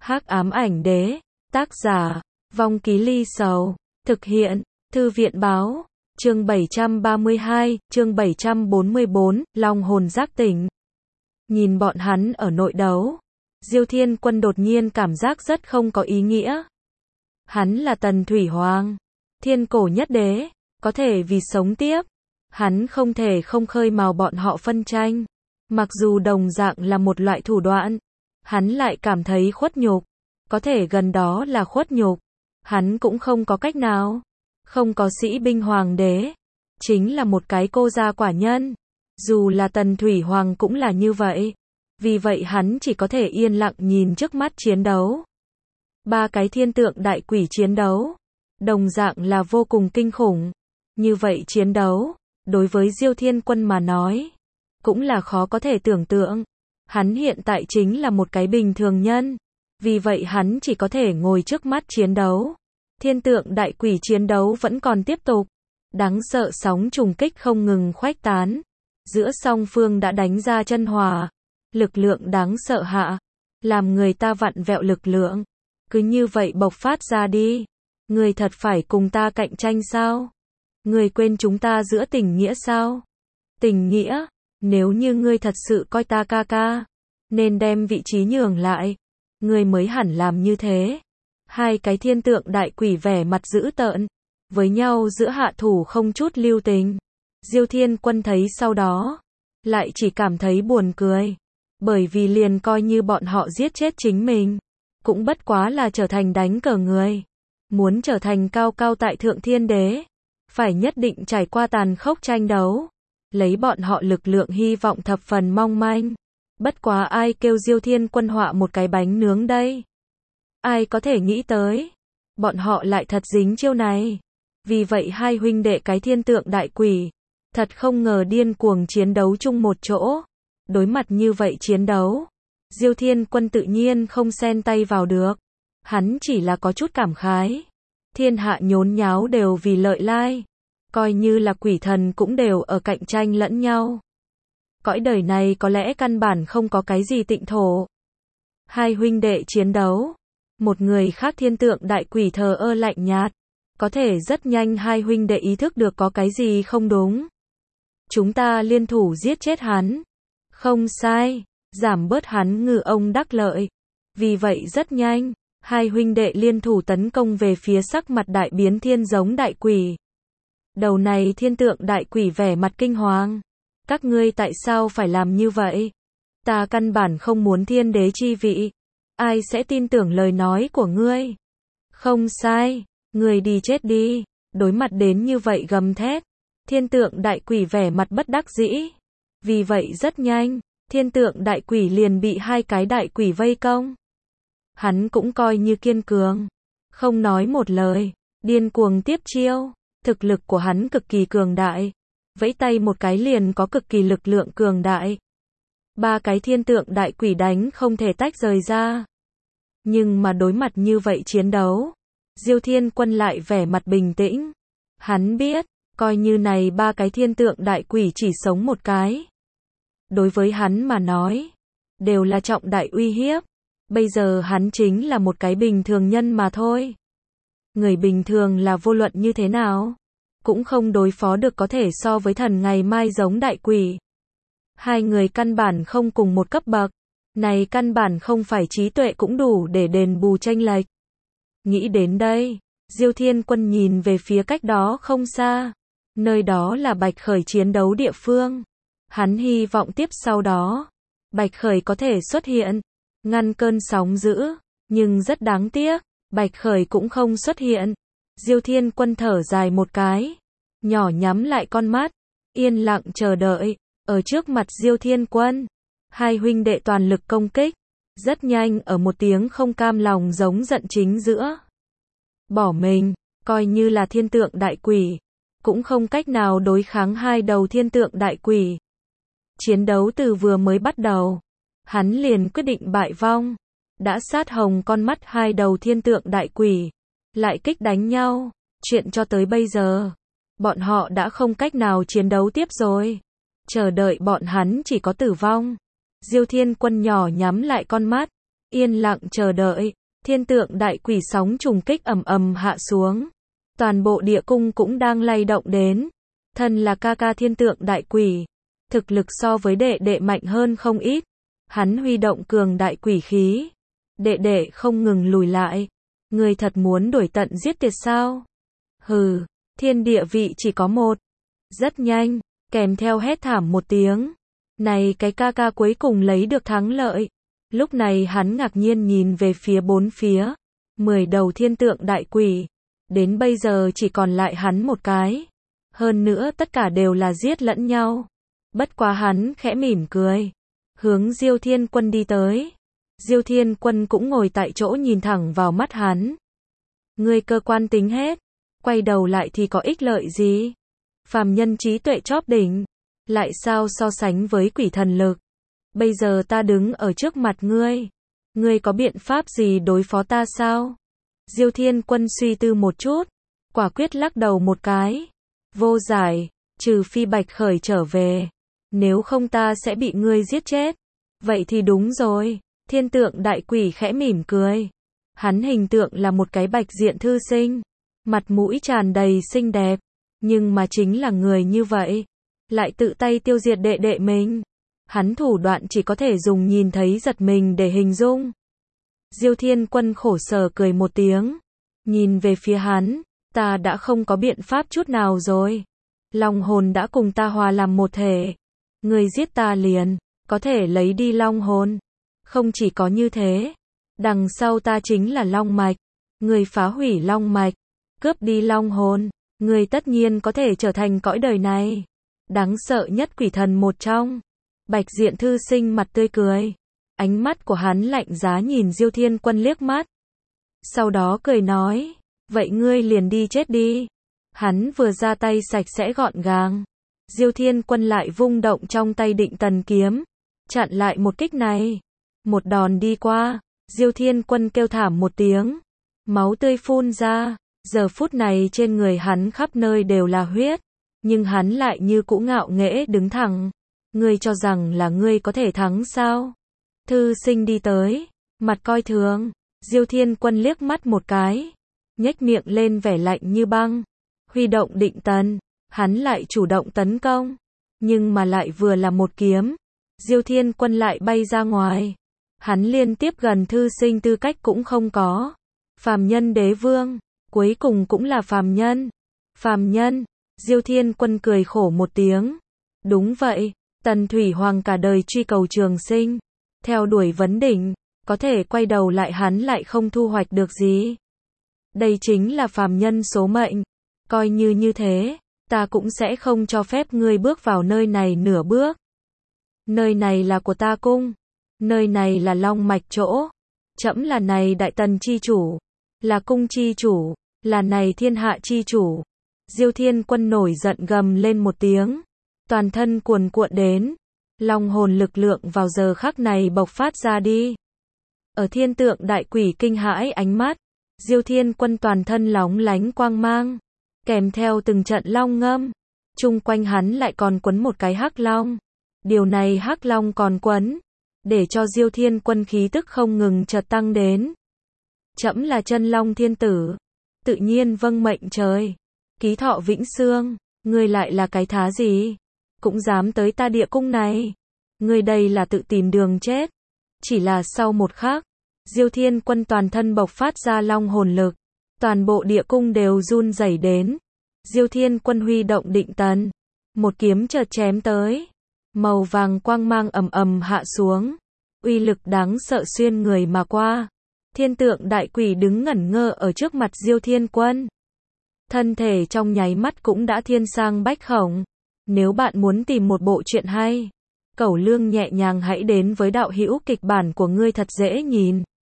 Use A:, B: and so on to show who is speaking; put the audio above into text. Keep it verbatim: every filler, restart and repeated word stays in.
A: Hắc ám ảnh đế, tác giả, Vong Ký Ly Sầu, thực hiện, Thư viện báo, chương bảy trăm ba mươi hai, chương bảy trăm bốn mươi bốn, long hồn giác tỉnh. Nhìn bọn hắn ở nội đấu, Diêu Thiên Quân đột nhiên cảm giác rất không có ý nghĩa. Hắn là Tần Thủy Hoàng, thiên cổ nhất đế, có thể vì sống tiếp, hắn không thể không khơi mào bọn họ phân tranh. Mặc dù đồng dạng là một loại thủ đoạn, hắn lại cảm thấy khuất nhục, có thể gần đó là khuất nhục, hắn cũng không có cách nào. Không có sĩ binh hoàng đế, chính là một cái cô gia quả nhân. Dù là Tần Thủy Hoàng cũng là như vậy. Vì vậy hắn chỉ có thể yên lặng nhìn trước mắt chiến đấu. Ba cái thiên tượng đại quỷ chiến đấu, đồng dạng là vô cùng kinh khủng. Như vậy chiến đấu, đối với Diêu Thiên Quân mà nói, cũng là khó có thể tưởng tượng. Hắn hiện tại chính là một cái bình thường nhân. Vì vậy hắn chỉ có thể ngồi trước mắt chiến đấu. Thiên tượng đại quỷ chiến đấu vẫn còn tiếp tục. Đáng sợ sóng trùng kích không ngừng khuếch tán. Giữa song phương đã đánh ra chân hòa. Lực lượng đáng sợ hạ. Làm người ta vặn vẹo lực lượng. Cứ như vậy bộc phát ra đi. Người thật phải cùng ta cạnh tranh sao? Người quên chúng ta giữa tình nghĩa sao? Tình nghĩa, nếu như ngươi thật sự coi ta ca ca, nên đem vị trí nhường lại. Ngươi mới hẳn làm như thế. Hai cái thiên tượng đại quỷ vẻ mặt dữ tợn, với nhau giữa hạ thủ không chút lưu tình. Diêu Thiên Quân thấy sau đó, lại chỉ cảm thấy buồn cười. Bởi vì liền coi như bọn họ giết chết chính mình, cũng bất quá là trở thành đánh cờ người. Muốn trở thành cao cao tại thượng thiên đế, phải nhất định trải qua tàn khốc tranh đấu. Lấy bọn họ lực lượng hy vọng thập phần mong manh. Bất quá ai kêu Diêu Thiên Quân họa một cái bánh nướng đây? Ai có thể nghĩ tới, bọn họ lại thật dính chiêu này. Vì vậy hai huynh đệ cái thiên tượng đại quỷ, thật không ngờ điên cuồng chiến đấu chung một chỗ. Đối mặt như vậy chiến đấu, Diêu Thiên Quân tự nhiên không xen tay vào được. Hắn chỉ là có chút cảm khái. Thiên hạ nhốn nháo đều vì lợi lai. Coi như là quỷ thần cũng đều ở cạnh tranh lẫn nhau. Cõi đời này có lẽ căn bản không có cái gì tịnh thổ. Hai huynh đệ chiến đấu. Một người khác thiên tượng đại quỷ thờ ơ lạnh nhạt. Có thể rất nhanh hai huynh đệ ý thức được có cái gì không đúng. Chúng ta liên thủ giết chết hắn. Không sai, giảm bớt hắn ngư ông đắc lợi. Vì vậy rất nhanh, hai huynh đệ liên thủ tấn công về phía sắc mặt đại biến thiên giống đại quỷ. Đầu này thiên tượng đại quỷ vẻ mặt kinh hoàng. Các ngươi tại sao phải làm như vậy? Ta căn bản không muốn thiên đế chi vị. Ai sẽ tin tưởng lời nói của ngươi? Không sai, ngươi đi chết đi. Đối mặt đến như vậy gầm thét. Thiên tượng đại quỷ vẻ mặt bất đắc dĩ. Vì vậy rất nhanh, thiên tượng đại quỷ liền bị hai cái đại quỷ vây công. Hắn cũng coi như kiên cường. Không nói một lời, điên cuồng tiếp chiêu. Thực lực của hắn cực kỳ cường đại. Vẫy tay một cái liền có cực kỳ lực lượng cường đại. Ba cái thiên tượng đại quỷ đánh không thể tách rời ra. Nhưng mà đối mặt như vậy chiến đấu, Diêu Thiên Quân lại vẻ mặt bình tĩnh. Hắn biết, coi như này ba cái thiên tượng đại quỷ chỉ sống một cái. Đối với hắn mà nói, đều là trọng đại uy hiếp. Bây giờ hắn chính là một cái bình thường nhân mà thôi. Người bình thường là vô luận như thế nào, cũng không đối phó được có thể so với thần ngày mai giống đại quỷ. Hai người căn bản không cùng một cấp bậc. Này căn bản không phải trí tuệ cũng đủ để đền bù chênh lệch. Nghĩ đến đây, Diêu Thiên Quân nhìn về phía cách đó không xa. Nơi đó là Bạch Khởi chiến đấu địa phương. Hắn hy vọng tiếp sau đó, Bạch Khởi có thể xuất hiện, ngăn cơn sóng dữ. Nhưng rất đáng tiếc, Bạch Khởi cũng không xuất hiện. Diêu Thiên Quân thở dài một cái, nhỏ nhắm lại con mắt, yên lặng chờ đợi. Ở trước mặt Diêu Thiên Quân, hai huynh đệ toàn lực công kích. Rất nhanh ở một tiếng không cam lòng giống giận chính giữa. Bỏ mình, coi như là thiên tượng đại quỷ, cũng không cách nào đối kháng hai đầu thiên tượng đại quỷ. Chiến đấu từ vừa mới bắt đầu, hắn liền quyết định bại vong. Đã sát hồng con mắt hai đầu thiên tượng đại quỷ, lại kích đánh nhau. Chuyện cho tới bây giờ, bọn họ đã không cách nào chiến đấu tiếp rồi. Chờ đợi bọn hắn chỉ có tử vong. Diêu Thiên Quân nhỏ nhắm lại con mắt, Yên lặng chờ đợi, thiên tượng đại quỷ sóng trùng kích ầm ầm hạ xuống. Toàn bộ địa cung cũng đang lay động đến. Thân là ca ca thiên tượng đại quỷ, thực lực so với đệ đệ mạnh hơn không ít. Hắn huy động cường đại quỷ khí. Đệ đệ không ngừng lùi lại. Ngươi thật muốn đuổi tận giết tuyệt sao? Hừ, thiên địa vị chỉ có một. Rất nhanh, kèm theo hét thảm một tiếng. Này cái ca ca cuối cùng lấy được thắng lợi. Lúc này hắn ngạc nhiên nhìn về phía bốn phía. Mười đầu thiên tượng đại quỷ. Đến bây giờ chỉ còn lại hắn một cái. Hơn nữa tất cả đều là giết lẫn nhau. Bất quá hắn khẽ mỉm cười. Hướng Diêu Thiên Quân đi tới. Diêu Thiên Quân cũng ngồi tại chỗ nhìn thẳng vào mắt hắn. Ngươi cơ quan tính hết. Quay đầu lại thì có ích lợi gì? Phàm nhân trí tuệ chóp đỉnh. Lại sao so sánh với quỷ thần lực? Bây giờ ta đứng ở trước mặt ngươi. Ngươi có biện pháp gì đối phó ta sao? Diêu Thiên Quân suy tư một chút. Quả quyết lắc đầu một cái. Vô giải, trừ phi Bạch Khởi trở về. Nếu không ta sẽ bị ngươi giết chết. Vậy thì đúng rồi. Thiên tượng đại quỷ khẽ mỉm cười. Hắn hình tượng là một cái bạch diện thư sinh. Mặt mũi tràn đầy xinh đẹp. Nhưng mà chính là người như vậy. Lại tự tay tiêu diệt đệ đệ mình. Hắn thủ đoạn chỉ có thể dùng nhìn thấy giật mình để hình dung. Diêu Thiên Quân khổ sở cười một tiếng. Nhìn về phía hắn. Ta đã không có biện pháp chút nào rồi. Long hồn đã cùng ta hòa làm một thể. Người giết ta liền. Có thể lấy đi long hồn. Không chỉ có như thế. Đằng sau ta chính là long mạch. Người phá hủy long mạch. Cướp đi long hồn. Người tất nhiên có thể trở thành cõi đời này. Đáng sợ nhất quỷ thần một trong. Bạch diện thư sinh mặt tươi cười. Ánh mắt của hắn lạnh giá nhìn Diêu Thiên Quân liếc mắt. Sau đó cười nói. Vậy ngươi liền đi chết đi. Hắn vừa ra tay sạch sẽ gọn gàng. Diêu Thiên Quân lại vung động trong tay Định Tần kiếm. Chặn lại một kích này. Một đòn đi qua. Diêu Thiên Quân kêu thảm một tiếng. Máu tươi phun ra. Giờ phút này trên người hắn khắp nơi đều là huyết. Nhưng hắn lại như cũ ngạo nghễ đứng thẳng. Ngươi cho rằng là ngươi có thể thắng sao? Thư sinh đi tới. Mặt coi thường. Diêu Thiên Quân liếc mắt một cái. Nhếch miệng lên vẻ lạnh như băng. Huy động Định Tần. Hắn lại chủ động tấn công. Nhưng mà lại vừa là một kiếm. Diêu Thiên Quân lại bay ra ngoài. Hắn liên tiếp gần thư sinh tư cách cũng không có. Phàm nhân đế vương. Cuối cùng cũng là phàm nhân. Phàm nhân. Diêu Thiên Quân cười khổ một tiếng. Đúng vậy. Tần Thủy Hoàng cả đời truy cầu trường sinh. Theo đuổi vấn đỉnh. Có thể quay đầu lại hắn lại không thu hoạch được gì. Đây chính là phàm nhân số mệnh. Coi như như thế. Ta cũng sẽ không cho phép ngươi bước vào nơi này nửa bước. Nơi này là của ta cung. Nơi này là long mạch chỗ. Trẫm là này đại tần chi chủ. Là cung chi chủ. Là này thiên hạ chi chủ. Diêu Thiên Quân nổi giận gầm lên một tiếng. Toàn thân cuồn cuộn đến. Long hồn lực lượng vào giờ khắc này bộc phát ra đi. Ở thiên tượng đại quỷ kinh hãi ánh mắt. Diêu Thiên Quân toàn thân lóng lánh quang mang. Kèm theo từng trận long ngâm. Chung quanh hắn lại còn quấn một cái hắc long. Điều này hắc long còn quấn. Để cho Diêu Thiên Quân khí tức không ngừng chợt tăng đến. Trẫm là chân long thiên tử. Tự nhiên vâng mệnh trời. Ký thọ vĩnh xương. Ngươi lại là cái thá gì? Cũng dám tới ta địa cung này. Ngươi đây là tự tìm đường chết. Chỉ là sau một khắc. Diêu Thiên Quân toàn thân bộc phát ra long hồn lực. Toàn bộ địa cung đều run rẩy đến. Diêu Thiên Quân huy động Định Tần. Một kiếm chợt chém tới. Màu vàng quang mang ầm ầm hạ xuống. Uy lực đáng sợ xuyên người mà qua. Thiên tượng đại quỷ đứng ngẩn ngơ ở trước mặt Diêu Thiên Quân. Thân thể trong nháy mắt cũng đã thiên sang bách khổng. Nếu bạn muốn tìm một bộ truyện hay, Cẩu Lương nhẹ nhàng hãy đến với đạo hữu kịch bản của ngươi thật dễ nhìn.